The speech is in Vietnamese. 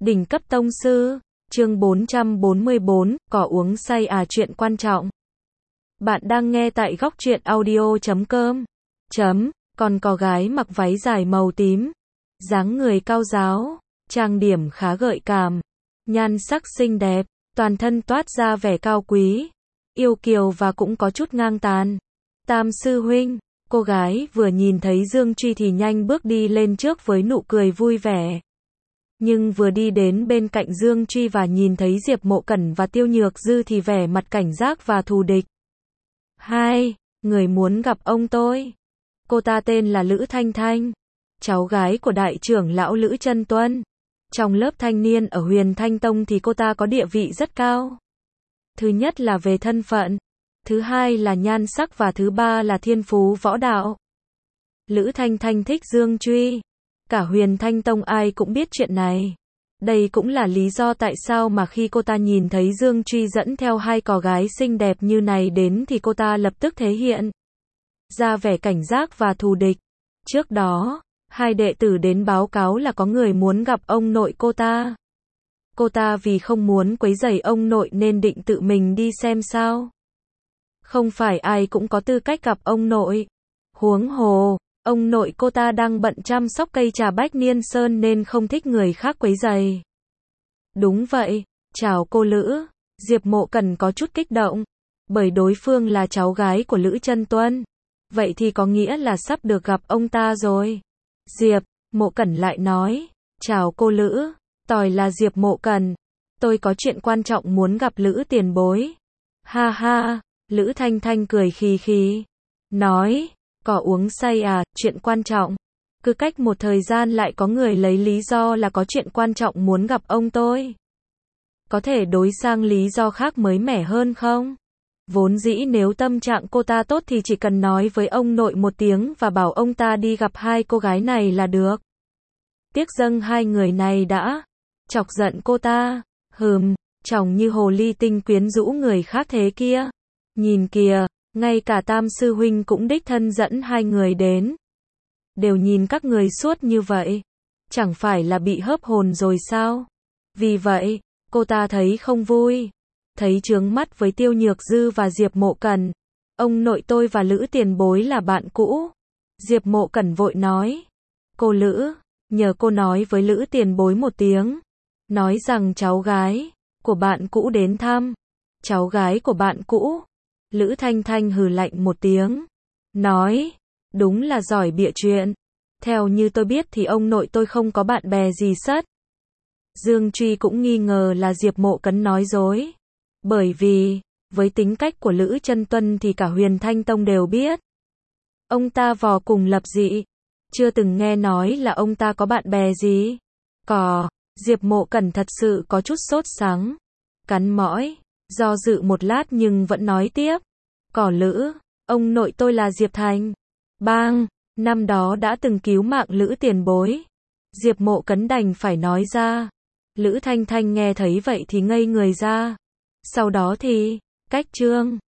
Đỉnh cấp tông sư, chương 444, cỏ uống say à, chuyện quan trọng. Bạn đang nghe tại góc truyện audio.com. Còn có gái mặc váy dài màu tím, dáng người cao ráo, trang điểm khá gợi cảm, nhan sắc xinh đẹp, toàn thân toát ra vẻ cao quý, yêu kiều và cũng có chút ngang tàn. Tam sư huynh, cô gái vừa nhìn thấy Dương Truy thì nhanh bước đi lên trước với nụ cười vui vẻ. Nhưng vừa đi đến bên cạnh Dương Truy và nhìn thấy Diệp Mộ Cẩn và Tiêu Nhược Dư thì vẻ mặt cảnh giác và thù địch. Hai, người muốn gặp ông tôi. Cô ta tên là Lữ Thanh Thanh, cháu gái của đại trưởng lão Lữ Chân Tuân. Trong lớp thanh niên ở Huyền Thanh Tông thì cô ta có địa vị rất cao. Thứ nhất là về thân phận, thứ hai là nhan sắc và thứ ba là thiên phú võ đạo. Lữ Thanh Thanh thích Dương Truy. Cả Huyền Thanh Tông ai cũng biết chuyện này. Đây cũng là lý do tại sao mà khi cô ta nhìn thấy Dương Truy dẫn theo hai cò gái xinh đẹp như này đến thì cô ta lập tức thể hiện ra vẻ cảnh giác và thù địch. Trước đó, hai đệ tử đến báo cáo là có người muốn gặp ông nội cô ta. Cô ta vì không muốn quấy rầy ông nội nên định tự mình đi xem sao. Không phải ai cũng có tư cách gặp ông nội. Huống hồ, ông nội cô ta đang bận chăm sóc cây trà Bách Niên Sơn nên không thích người khác quấy rầy. Đúng vậy, chào cô Lữ. Diệp Mộ Cẩn có chút kích động, bởi đối phương là cháu gái của Lữ Chân Tuân. Vậy thì có nghĩa là sắp được gặp ông ta rồi. Diệp Mộ Cẩn lại nói, chào cô Lữ, tôi là Diệp Mộ Cẩn. Tôi có chuyện quan trọng muốn gặp Lữ tiền bối. Ha ha, Lữ Thanh Thanh cười khì khì, nói, cỏ uống say à, chuyện quan trọng. Cứ cách một thời gian lại có người lấy lý do là có chuyện quan trọng muốn gặp ông tôi. Có thể đối sang lý do khác mới mẻ hơn không? Vốn dĩ nếu tâm trạng cô ta tốt thì chỉ cần nói với ông nội một tiếng và bảo ông ta đi gặp hai cô gái này là được. Tiếc dâng hai người này đã chọc giận cô ta. Trông như hồ ly tinh quyến rũ người khác thế kia. Nhìn kìa, ngay cả Tam sư huynh cũng đích thân dẫn hai người đến. Đều nhìn các người suốt như vậy, chẳng phải là bị hớp hồn rồi sao? Vì vậy, cô ta thấy không vui, thấy chướng mắt với Tiêu Nhược Dư và Diệp Mộ Cẩn. Ông nội tôi và Lữ tiền bối là bạn cũ. Diệp Mộ Cẩn vội nói, cô Lữ, nhờ cô nói với Lữ tiền bối một tiếng, nói rằng cháu gái của bạn cũ đến thăm. Cháu gái của bạn cũ? Lữ Thanh Thanh hừ lạnh một tiếng, nói, đúng là giỏi bịa chuyện. Theo như tôi biết thì ông nội tôi không có bạn bè gì sất. Dương Truy cũng nghi ngờ là Diệp Mộ Cẩn nói dối. Bởi vì, với tính cách của Lữ Chân Tuân thì cả Huyền Thanh Tông đều biết. Ông ta vò cùng lập dị, chưa từng nghe nói là ông ta có bạn bè gì. Diệp Mộ Cẩn thật sự có chút sốt sắng, cắn mỏi, do dự một lát nhưng vẫn nói tiếp. Lữ, ông nội tôi là Diệp Thành. Bang, năm đó đã từng cứu mạng Lữ tiền bối. Diệp Mộ Cẩn đành phải nói ra. Lữ Thanh Thanh nghe thấy vậy thì ngây người ra. Sau đó thì, cách chương